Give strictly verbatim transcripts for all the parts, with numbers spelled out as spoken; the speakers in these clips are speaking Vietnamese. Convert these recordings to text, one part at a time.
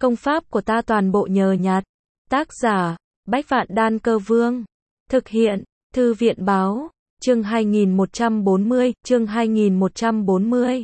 Công pháp của ta toàn bộ nhờ nhặt. Tác giả, Bách Vạn Đan Cơ Vương. Thực hiện, Thư viện Báo. Chương hai nghìn một trăm bốn mươi, chương hai nghìn một trăm bốn mươi.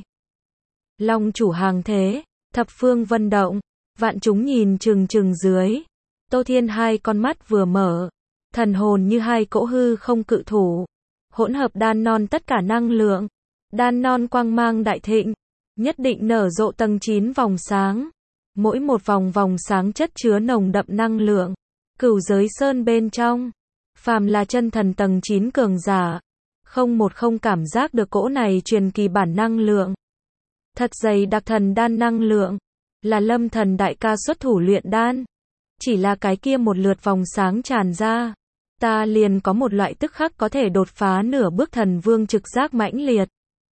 Long chủ hàng thế, thập phương vân động, vạn chúng nhìn chừng chừng dưới. Tô Thiên hai con mắt vừa mở, thần hồn như hai cỗ hư không cự thủ. Hỗn hợp đan non tất cả năng lượng. Đan non quang mang đại thịnh, nhất định nở rộ tầng chín vòng sáng. Mỗi một vòng vòng sáng chất chứa nồng đậm năng lượng. Cửu giới sơn bên trong, phàm là chân thần tầng chín cường giả, không một không cảm giác được cỗ này truyền kỳ bản năng lượng. Thật dày đặc thần đan năng lượng, là Lâm Thần đại ca xuất thủ luyện đan. Chỉ là cái kia một lượt vòng sáng tràn ra, ta liền có một loại tức khắc có thể đột phá nửa bước thần vương trực giác mãnh liệt.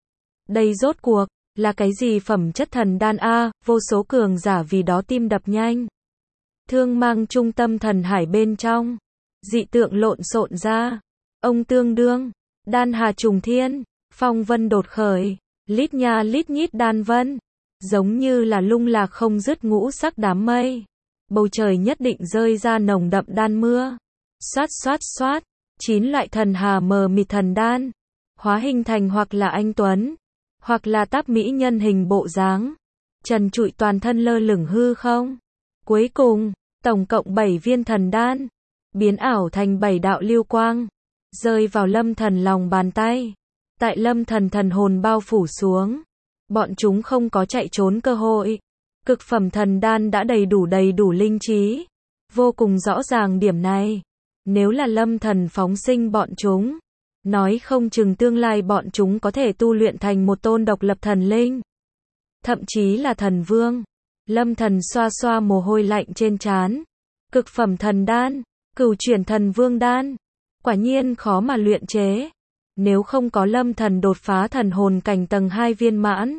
Đây rốt cuộc là cái gì phẩm chất thần đan a? Vô số cường giả vì đó tim đập nhanh. Thương mang trung tâm thần hải bên trong, dị tượng lộn xộn ra. Ông tương đương, đan hà trùng thiên, phong vân đột khởi, lít nha lít nhít đan vân, giống như là lung lạc không dứt ngũ sắc đám mây. Bầu trời nhất định rơi ra nồng đậm đan mưa. Xoát xoát xoát, chín loại thần hà mờ mịt thần đan, hóa hình thành hoặc là anh tuấn, hoặc là táp mỹ nhân hình bộ dáng, trần trụi toàn thân lơ lửng hư không. Cuối cùng, tổng cộng bảy viên thần đan, biến ảo thành bảy đạo lưu quang, rơi vào Lâm Thần lòng bàn tay. Tại Lâm Thần thần hồn bao phủ xuống, bọn chúng không có chạy trốn cơ hội. Cực phẩm thần đan đã đầy đủ đầy đủ linh trí, vô cùng rõ ràng điểm này. Nếu là Lâm Thần phóng sinh bọn chúng, nói không chừng tương lai bọn chúng có thể tu luyện thành một tôn độc lập thần linh, thậm chí là thần vương. Lâm Thần xoa xoa mồ hôi lạnh trên trán. Cực phẩm thần đan, cửu chuyển thần vương đan, quả nhiên khó mà luyện chế. Nếu không có Lâm Thần đột phá thần hồn cảnh tầng hai viên mãn,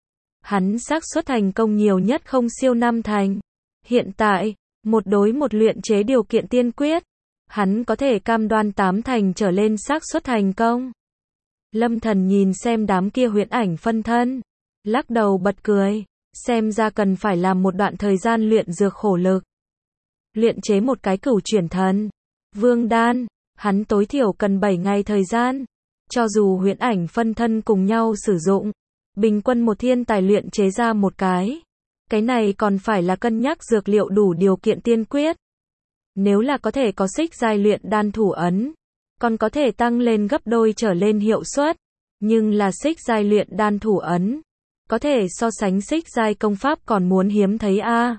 hắn xác suất thành công nhiều nhất không siêu năm thành. Hiện tại, một đối một luyện chế điều kiện tiên quyết, hắn có thể cam đoan tám thành trở lên xác suất thành công. Lâm Thần nhìn xem đám kia huyễn ảnh phân thân, lắc đầu bật cười, xem ra cần phải làm một đoạn thời gian luyện dược khổ lực. Luyện chế một cái cửu chuyển thần vương đan, hắn tối thiểu cần bảy ngày thời gian. Cho dù huyễn ảnh phân thân cùng nhau sử dụng, bình quân một thiên tài luyện chế ra một cái. Cái này còn phải là cân nhắc dược liệu đủ điều kiện tiên quyết. Nếu là có thể có xích giai luyện đan thủ ấn, còn có thể tăng lên gấp đôi trở lên hiệu suất. Nhưng là xích giai luyện đan thủ ấn, có thể so sánh xích giai công pháp còn muốn hiếm thấy a.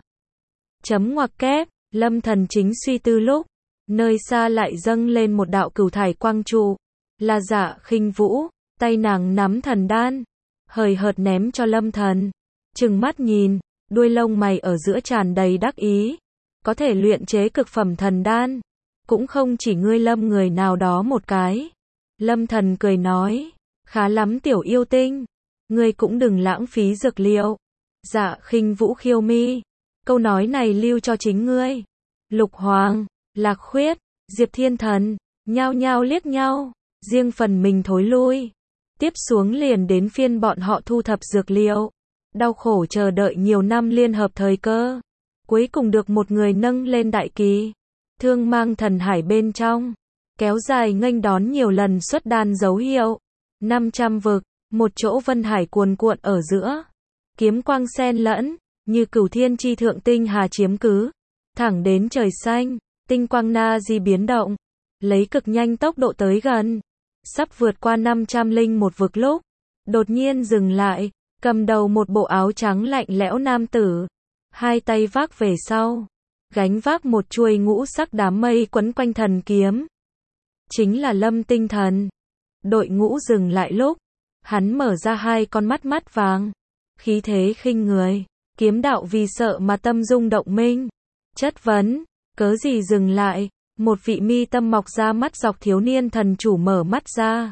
Chấm ngoặc kép, Lâm Thần chính suy tư lúc, nơi xa lại dâng lên một đạo cửu thải quang trụ. Là Dạ Khinh Vũ, tay nàng nắm thần đan, hời hợt ném cho Lâm Thần. Trừng mắt nhìn, đuôi lông mày ở giữa tràn đầy đắc ý. Có thể luyện chế cực phẩm thần đan, cũng không chỉ ngươi Lâm người nào đó một cái. Lâm Thần cười nói, khá lắm tiểu yêu tinh, ngươi cũng đừng lãng phí dược liệu. Dạ Khinh Vũ khiêu mi, câu nói này lưu cho chính ngươi. Lục Hoàng, Lạc Khuyết, Diệp Thiên Thần, nhao nhao liếc nhau, riêng phần mình thối lui. Tiếp xuống liền đến phiên bọn họ thu thập dược liệu, đau khổ chờ đợi nhiều năm liên hợp thời cơ. Cuối cùng được một người nâng lên đại kỳ. Thương mang thần hải bên trong, kéo dài nghênh đón nhiều lần xuất đan dấu hiệu. năm trăm vực, một chỗ vân hải cuồn cuộn ở giữa. Kiếm quang xen lẫn, như cửu thiên chi thượng tinh hà chiếm cứ. Thẳng đến trời xanh, tinh quang na di biến động, lấy cực nhanh tốc độ tới gần. Sắp vượt qua năm trăm linh một vực lúc, đột nhiên dừng lại, cầm đầu một bộ áo trắng lạnh lẽo nam tử. Hai tay vác về sau, gánh vác một chuôi ngũ sắc đám mây quấn quanh thần kiếm. Chính là Lâm Tinh Thần. Đội ngũ dừng lại lúc, hắn mở ra hai con mắt mắt vàng, khí thế khinh người, kiếm đạo vì sợ mà tâm rung động minh. Chất vấn, cớ gì dừng lại? Một vị mi tâm mọc ra mắt dọc thiếu niên thần chủ mở mắt ra.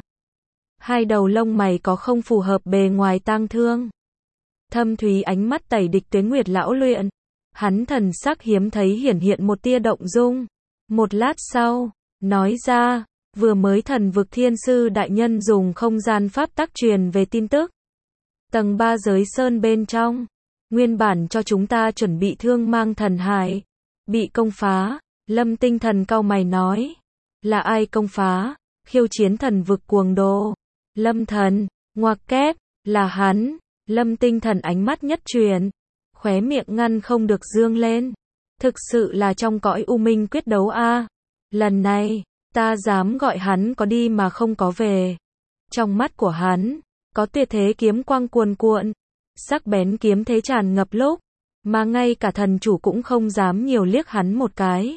Hai đầu lông mày có không phù hợp bề ngoài tang thương. Thâm thúy ánh mắt tẩy địch Tuế Nguyệt lão luyện. Hắn thần sắc hiếm thấy hiển hiện một tia động dung. Một lát sau, nói ra, vừa mới thần vực thiên sư đại nhân dùng không gian pháp tắc truyền về tin tức. Tầng ba giới sơn bên trong, Nguyên bản cho chúng ta chuẩn bị Thương Mang Thần Hải, bị công phá. Lâm Tinh Thần cau mày nói. Là ai công phá? Khiêu chiến thần vực cuồng đồ. Lâm Thần, ngoặc kép, là hắn. Lâm Tinh Thần ánh mắt nhất chuyển, khóe miệng ngăn không được dương lên. Thực sự là trong cõi u minh quyết đấu a. Lần này, ta dám gọi hắn có đi mà không có về. Trong mắt của hắn, có tuyệt thế kiếm quang cuồn cuộn, sắc bén kiếm thế tràn ngập lúc, mà ngay cả thần chủ cũng không dám nhiều liếc hắn một cái.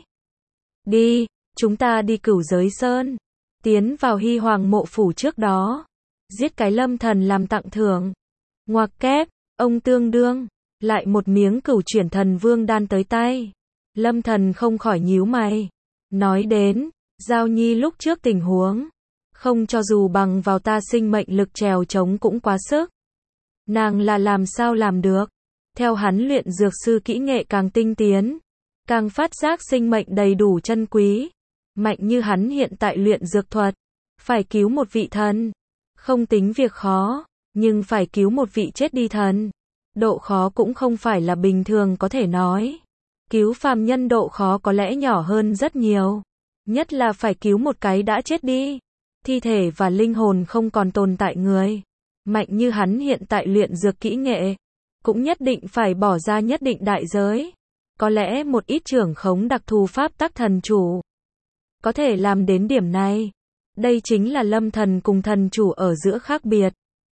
Đi, chúng ta đi Cửu Giới Sơn, tiến vào Hy Hoàng mộ phủ trước đó, giết cái Lâm Thần làm tặng thưởng. Ngoặc kép, ông tương đương, lại một miếng Cửu Chuyển Thần Vương đan tới tay. Lâm Thần không khỏi nhíu mày, nói đến, Giao Nhi lúc trước tình huống, không cho dù bằng vào ta sinh mệnh lực trèo chống cũng quá sức. Nàng là làm sao làm được? Theo hắn luyện dược sư kỹ nghệ càng tinh tiến, càng phát giác sinh mệnh đầy đủ chân quý. Mạnh như hắn hiện tại luyện dược thuật, phải cứu một vị thần, không tính việc khó, nhưng phải cứu một vị chết đi thần, độ khó cũng không phải là bình thường có thể nói. Cứu phàm nhân độ khó có lẽ nhỏ hơn rất nhiều, nhất là phải cứu một cái đã chết đi, thi thể và linh hồn không còn tồn tại người. Mạnh như hắn hiện tại luyện dược kỹ nghệ, cũng nhất định phải bỏ ra nhất định đại giới. Có lẽ một ít trưởng khống đặc thù pháp tắc thần chủ có thể làm đến điểm này. Đây chính là Lâm Thần cùng thần chủ ở giữa khác biệt.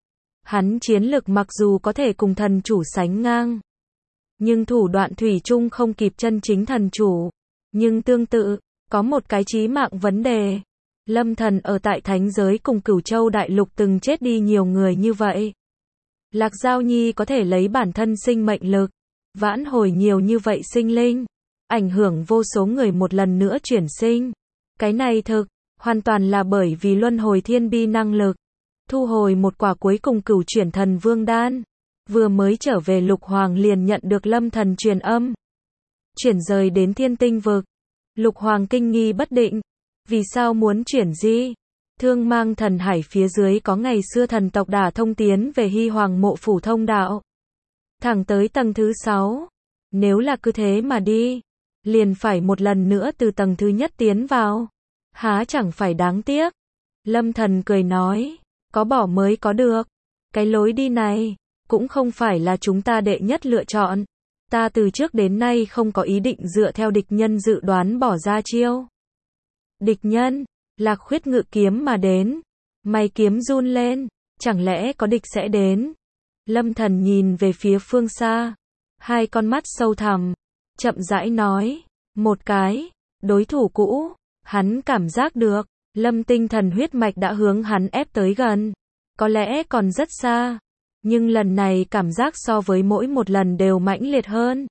Hắn chiến lực mặc dù có thể cùng thần chủ sánh ngang, nhưng thủ đoạn thủy chung không kịp chân chính thần chủ. Nhưng tương tự, có một cái chí mạng vấn đề. Lâm Thần ở tại thánh giới cùng Cửu Châu đại lục từng chết đi nhiều người như vậy. Lạc Giao Nhi có thể lấy bản thân sinh mệnh lực, vãn hồi nhiều như vậy sinh linh, ảnh hưởng vô số người một lần nữa chuyển sinh. Cái này thực, hoàn toàn là bởi vì luân hồi thiên bi năng lực. Thu hồi một quả cuối cùng Cửu Chuyển Thần Vương đan. Vừa mới trở về Lục Hoàng liền nhận được Lâm Thần truyền âm. Chuyển rời đến Thiên Tinh vực. Lục Hoàng kinh nghi bất định. Vì sao muốn chuyển di? Thương Mang Thần Hải phía dưới có ngày xưa thần tộc đả thông tiến về Hy Hoàng mộ phủ thông đạo, thẳng tới tầng thứ sáu. Nếu là cứ thế mà đi, liền phải một lần nữa từ tầng thứ nhất tiến vào. Há chẳng phải đáng tiếc. Lâm Thần cười nói, có bỏ mới có được. Cái lối đi này, cũng không phải là chúng ta đệ nhất lựa chọn. Ta từ trước đến nay không có ý định dựa theo địch nhân dự đoán bỏ ra chiêu. Địch nhân, Lạc Khuyết ngự kiếm mà đến. Mày kiếm run lên, chẳng lẽ có địch sẽ đến? Lâm Thần nhìn về phía phương xa, hai con mắt sâu thẳm, chậm rãi nói, một cái, đối thủ cũ, hắn cảm giác được, Lâm Tinh Thần huyết mạch đã hướng hắn ép tới gần, có lẽ còn rất xa, nhưng lần này cảm giác so với mỗi một lần đều mãnh liệt hơn.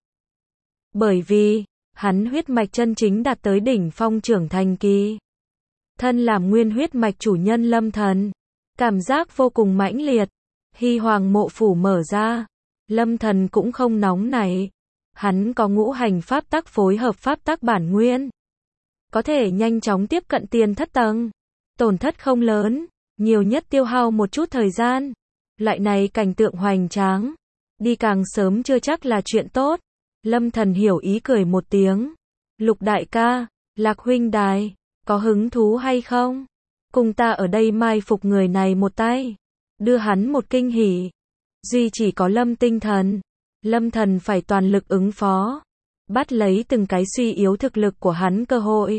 Bởi vì, hắn huyết mạch chân chính đạt tới đỉnh phong trưởng thành kỳ. Thân làm nguyên huyết mạch chủ nhân Lâm Thần, cảm giác vô cùng mãnh liệt. Hy Hoàng mộ phủ mở ra, Lâm Thần cũng không nóng nảy. Hắn có ngũ hành pháp tắc phối hợp pháp tắc bản nguyên, có thể nhanh chóng tiếp cận tiền thất tầng. Tổn thất không lớn, nhiều nhất tiêu hao một chút thời gian. Loại này cảnh tượng hoành tráng, đi càng sớm chưa chắc là chuyện tốt. Lâm Thần hiểu ý cười một tiếng. Lục đại ca, Lạc huynh đài, có hứng thú hay không? Cùng ta ở đây mai phục người này một tay, đưa hắn một kinh hỉ. Duy chỉ có Lâm Tinh Thần, Lâm Thần phải toàn lực ứng phó, bắt lấy từng cái suy yếu thực lực của hắn cơ hội.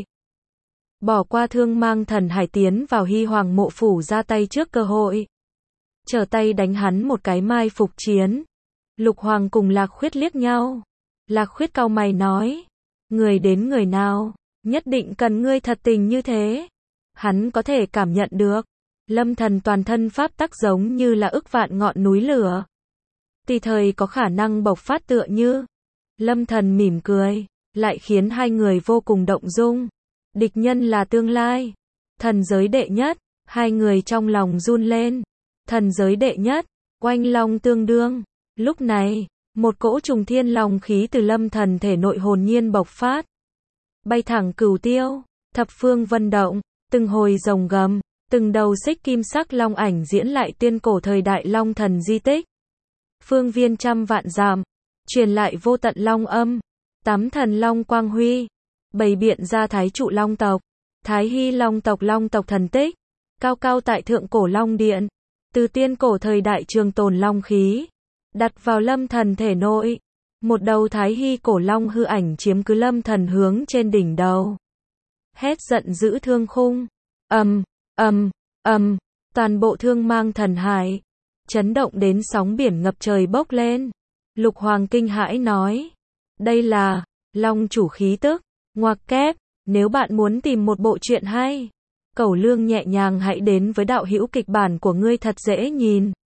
Bỏ qua Thương Mang Thần Hải tiến vào Hy Hoàng mộ phủ ra tay trước cơ hội, trở tay đánh hắn một cái mai phục chiến. Lục Hoàng cùng Lạc Khuyết liếc nhau. Lạc Khuyết cau mày nói, người đến người nào, nhất định cần ngươi thật tình như thế. Hắn có thể cảm nhận được, Lâm Thần toàn thân pháp tắc giống như là ức vạn ngọn núi lửa, tùy thời có khả năng bộc phát tựa như. Lâm Thần mỉm cười, lại khiến hai người vô cùng động dung. Địch nhân là tương lai, thần giới đệ nhất, hai người trong lòng run lên. Thần giới đệ nhất, oanh long tương đương. Lúc này, một cỗ trùng thiên long khí từ Lâm Thần thể nội hồn nhiên bộc phát, bay thẳng cửu tiêu, thập phương vân động, từng hồi rồng gầm, từng đầu xích kim sắc long ảnh diễn lại tiên cổ thời đại long thần di tích. Phương viên trăm vạn dặm, truyền lại vô tận long âm, tám thần long quang huy, bày biện ra thái trụ long tộc, Thái Hy long tộc long tộc thần tích, cao cao tại thượng cổ long điện, từ tiên cổ thời đại trường tồn long khí, đặt vào lâm thần thể nội, một đầu Thái Hy cổ long hư ảnh chiếm cứ lâm thần hướng trên đỉnh đầu. Hét giận dữ thương khung, ầm, ầm, ầm, toàn bộ thương mang thần hải, chấn động đến sóng biển ngập trời bốc lên. Lục Hoàng kinh hãi nói, đây là long chủ khí tức, ngoặc kép, nếu bạn muốn tìm một bộ truyện hay, Cẩu Lương nhẹ nhàng hãy đến với đạo hữu kịch bản của ngươi thật dễ nhìn.